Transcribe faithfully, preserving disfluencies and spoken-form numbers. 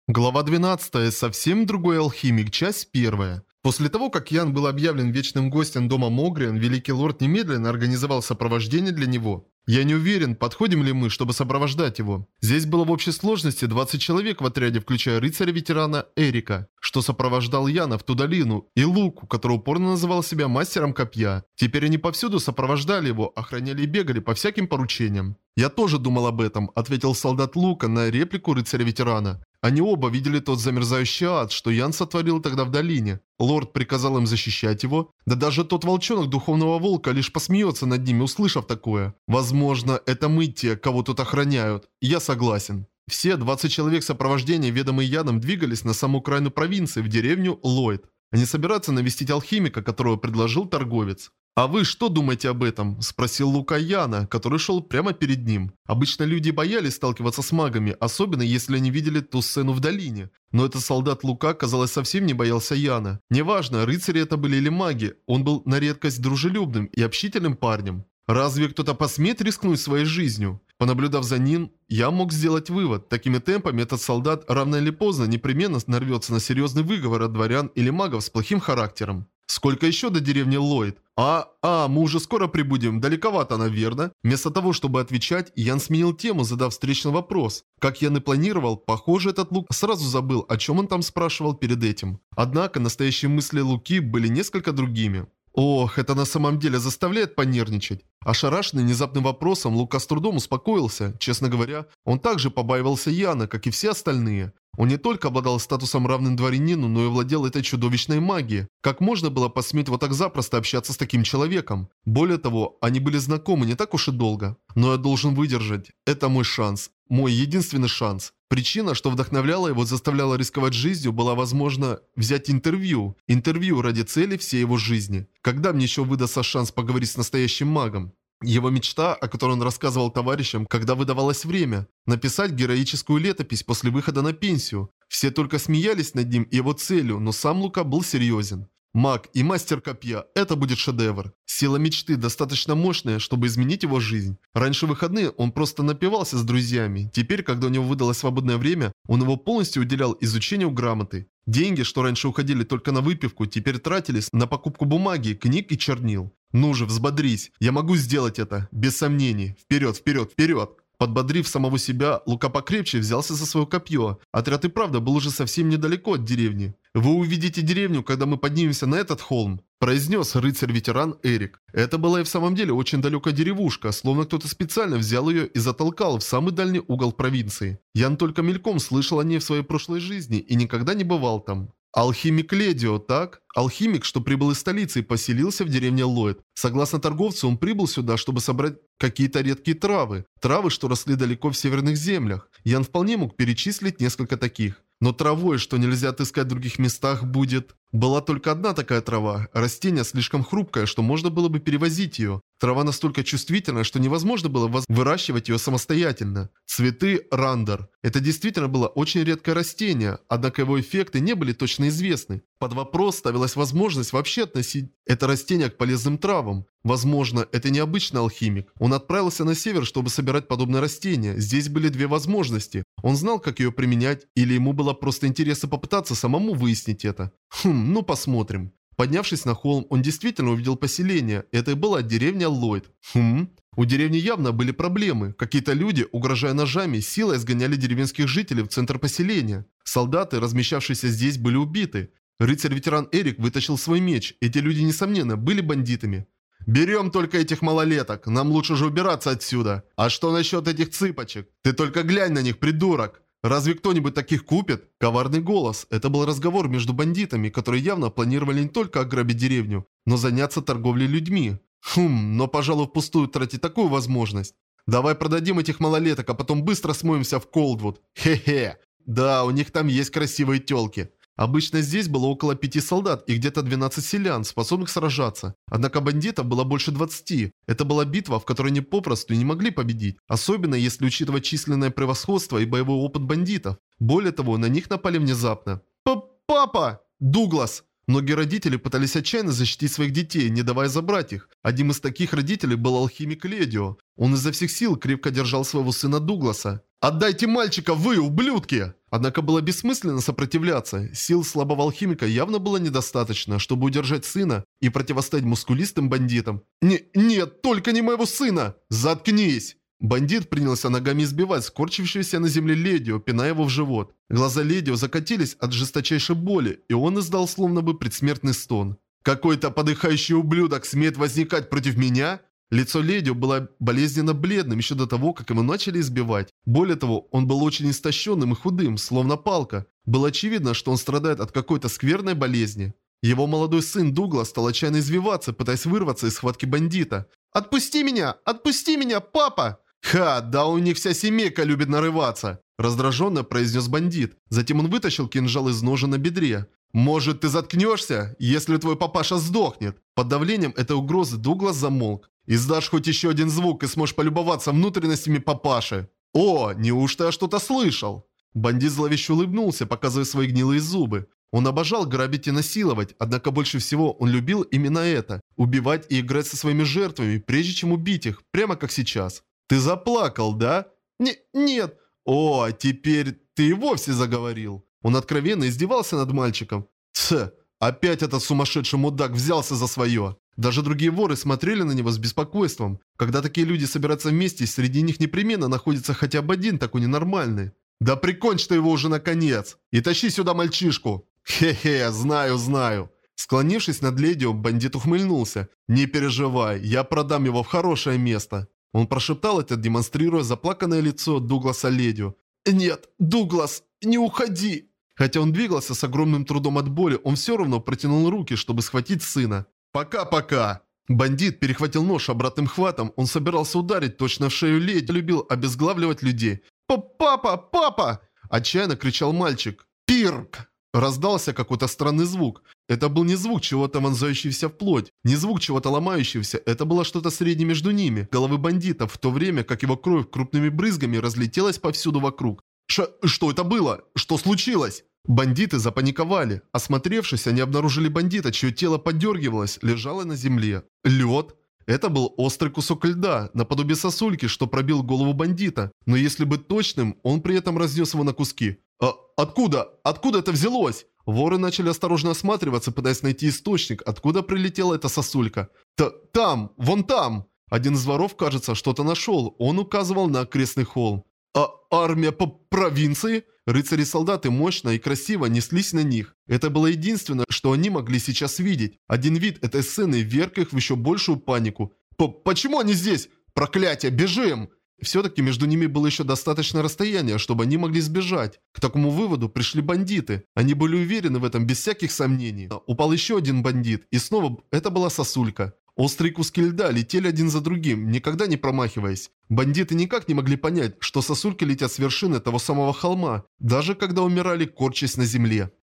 Глава двенадцатая. Совсем другой алхимик. Часть первая. После того, как Ян был объявлен вечным гостем дома Могриан, Великий Лорд немедленно организовал сопровождение для него. Я не уверен, подходим ли мы, чтобы сопровождать его. Здесь было в общей сложности двадцать человек в отряде, включая рыцаря-ветерана Эрика, что сопровождал Яна в ту долину, и Луку, который упорно называл себя мастером копья. Теперь они повсюду сопровождали его, охраняли и бегали по всяким поручениям. «Я тоже думал об этом», — ответил солдат Лука на реплику рыцаря-ветерана. Они оба видели тот замерзающий ад, что Ян сотворил тогда в долине. Лорд приказал им защищать его. Да даже тот волчонок Духовного Волка лишь посмеется над ними, услышав такое. Возможно, это мы те, кого тут охраняют. Я согласен. Все двадцать человек сопровождения, ведомые Яном, двигались на саму окраину провинции, в деревню Ллойд. Они собираются навестить алхимика, которого предложил торговец. «А вы что думаете об этом?» – спросил Лука Яна, который шел прямо перед ним. Обычно люди боялись сталкиваться с магами, особенно если они видели ту сцену в долине. Но этот солдат Лука, казалось, совсем не боялся Яна. Неважно, рыцари это были или маги, он был на редкость дружелюбным и общительным парнем. Разве кто-то посмеет рискнуть своей жизнью? Понаблюдав за ним, я мог сделать вывод. Такими темпами этот солдат рано или поздно непременно нарвется на серьезный выговор от дворян или магов с плохим характером. Сколько еще до деревни Ллойд? А, а, мы уже скоро прибудем, далековато, наверное. Вместо того, чтобы отвечать, Ян сменил тему, задав встречный вопрос. Как Ян и планировал, похоже, этот Лук сразу забыл, о чем он там спрашивал перед этим. Однако, настоящие мысли Луки были несколько другими. Ох, это на самом деле заставляет понервничать. Ошарашенный внезапным вопросом, Лука с трудом успокоился. Честно говоря, он также побаивался Яна, как и все остальные. Он не только обладал статусом равным дворянину, но и владел этой чудовищной магией. Как можно было посметь вот так запросто общаться с таким человеком? Более того, они были знакомы не так уж и долго. Но я должен выдержать. Это мой шанс. Мой единственный шанс. Причина, что вдохновляла его, заставляла рисковать жизнью, была, возможно, взять интервью. Интервью ради цели всей его жизни. Когда мне еще выдастся шанс поговорить с настоящим магом? Его мечта, о которой он рассказывал товарищам, когда выдавалось время. Написать героическую летопись после выхода на пенсию. Все только смеялись над ним и его целью, но сам Лука был серьезен. Маг и мастер копья – это будет шедевр. Сила мечты достаточно мощная, чтобы изменить его жизнь. Раньше в выходные он просто напивался с друзьями. Теперь, когда у него выдалось свободное время, он его полностью уделял изучению грамоты. Деньги, что раньше уходили только на выпивку, теперь тратились на покупку бумаги, книг и чернил. Ну же, взбодрись. Я могу сделать это. Без сомнений. Вперед, вперед, вперед. Подбодрив самого себя, Лука покрепче взялся за свое копье. Отряд и правда был уже совсем недалеко от деревни. «Вы увидите деревню, когда мы поднимемся на этот холм», – произнес рыцарь-ветеран Эрик. Это была и в самом деле очень далекая деревушка, словно кто-то специально взял ее и затолкал в самый дальний угол провинции. Ян только мельком слышал о ней в своей прошлой жизни и никогда не бывал там. Алхимик Ледио, так? Алхимик, что прибыл из столицы и поселился в деревне Ллойд. Согласно торговцу, он прибыл сюда, чтобы собрать какие-то редкие травы. Травы, что росли далеко в северных землях. Ян вполне мог перечислить несколько таких. Но травой, что нельзя отыскать в других местах, будет... Была только одна такая трава. Растение слишком хрупкое, что можно было бы перевозить ее. Трава настолько чувствительная, что невозможно было выращивать ее самостоятельно. Цветы рандер. Это действительно было очень редкое растение, однако его эффекты не были точно известны. Под вопрос ставилась возможность вообще относить это растение к полезным травам. Возможно, это необычный алхимик. Он отправился на север, чтобы собирать подобное растение. Здесь были две возможности. Он знал, как ее применять, или ему было просто интересно попытаться самому выяснить это. Хм, ну посмотрим. Поднявшись на холм, он действительно увидел поселение. Это и была деревня Ллойд. Хм. У деревни явно были проблемы. Какие-то люди, угрожая ножами, силой изгоняли деревенских жителей в центр поселения. Солдаты, размещавшиеся здесь, были убиты. Рыцарь-ветеран Эрик вытащил свой меч. Эти люди, несомненно, были бандитами. «Берем только этих малолеток. Нам лучше же убираться отсюда. А что насчет этих цыпочек? Ты только глянь на них, придурок. Разве кто-нибудь таких купит?» Коварный голос. Это был разговор между бандитами, которые явно планировали не только ограбить деревню, но заняться торговлей людьми. Хм, но, пожалуй, впустую тратить такую возможность. Давай продадим этих малолеток, а потом быстро смоемся в Колдвуд. Хе-хе. Да, у них там есть красивые тёлки. Обычно здесь было около пяти солдат и где-то двенадцать селян, способных сражаться. Однако бандитов было больше двадцати. Это была битва, в которой они попросту не могли победить. Особенно если учитывать численное превосходство и боевой опыт бандитов. Более того, на них напали внезапно. П «Папа! Дуглас!» Многие родители пытались отчаянно защитить своих детей, не давая забрать их. Одним из таких родителей был алхимик Ледио. Он изо всех сил крепко держал своего сына Дугласа. «Отдайте мальчика, вы, ублюдки!» Однако было бессмысленно сопротивляться. Сил слабого алхимика явно было недостаточно, чтобы удержать сына и противостоять мускулистым бандитам. «Не, нет, только не моего сына! Заткнись!» Бандит принялся ногами избивать скорчившегося на земле Ледио, пиная его в живот. Глаза Ледио закатились от жесточайшей боли, и он издал словно бы предсмертный стон. «Какой-то подыхающий ублюдок смеет возникать против меня?» Лицо Ледио было болезненно бледным еще до того, как его начали избивать. Более того, он был очень истощенным и худым, словно палка. Было очевидно, что он страдает от какой-то скверной болезни. Его молодой сын Дуглас стал отчаянно извиваться, пытаясь вырваться из схватки бандита. «Отпусти меня! Отпусти меня, папа!» «Ха, да у них вся семейка любит нарываться!» Раздраженно произнес бандит. Затем он вытащил кинжал из ножа на бедре. «Может, ты заткнешься, если твой папаша сдохнет?» Под давлением этой угрозы Дуглас замолк. «Издашь хоть еще один звук и сможешь полюбоваться внутренностями папаши». «О, неужто я что-то слышал?» Бандит зловеще улыбнулся, показывая свои гнилые зубы. Он обожал грабить и насиловать, однако больше всего он любил именно это – убивать и играть со своими жертвами, прежде чем убить их, прямо как сейчас. «Ты заплакал, да?» Не, «Нет». «О, теперь ты и вовсе заговорил». Он откровенно издевался над мальчиком. «Тсс, опять этот сумасшедший мудак взялся за свое». Даже другие воры смотрели на него с беспокойством. Когда такие люди собираются вместе, среди них непременно находится хотя бы один такой ненормальный. «Да прикончи ты его уже наконец! И тащи сюда мальчишку!» «Хе-хе, знаю, знаю!» Склонившись над Ледио, бандит ухмыльнулся. «Не переживай, я продам его в хорошее место». Он прошептал это, демонстрируя заплаканное лицо Дугласа Ледио. «Нет, Дуглас, не уходи!» Хотя он двигался с огромным трудом от боли, он все равно протянул руки, чтобы схватить сына. «Пока-пока!» Бандит перехватил нож обратным хватом, он собирался ударить точно в шею Леди, любил обезглавливать людей. «Папа! Папа!» Отчаянно кричал мальчик. «Пирк!» Раздался какой-то странный звук. Это был не звук чего-то вонзающегося в плоть, не звук чего-то ломающегося, это было что-то среднее между ними, головы бандитов, в то время как его кровь крупными брызгами разлетелась повсюду вокруг. Ш что это было? Что случилось? Бандиты запаниковали. Осмотревшись, они обнаружили бандита, чье тело подергивалось, лежало на земле. Лед. Это был острый кусок льда, наподобие сосульки, что пробил голову бандита. Но если быть точным, он при этом разнес его на куски. А откуда? Откуда это взялось? Воры начали осторожно осматриваться, пытаясь найти источник, откуда прилетела эта сосулька. Т там, вон там. Один из воров, кажется, что-то нашел. Он указывал на окрестный холм. А армия по провинции? Рыцари и солдаты мощно и красиво неслись на них. Это было единственное, что они могли сейчас видеть. Один вид этой сцены вверг их в еще большую панику. П «Почему они здесь? Проклятие, бежим!» Все-таки между ними было еще достаточное расстояние, чтобы они могли сбежать. К такому выводу пришли бандиты. Они были уверены в этом без всяких сомнений. Упал еще один бандит, и снова это была сосулька. Острые куски льда летели один за другим, никогда не промахиваясь. Бандиты никак не могли понять, что сосульки летят с вершины того самого холма, даже когда умирали, корчась на земле.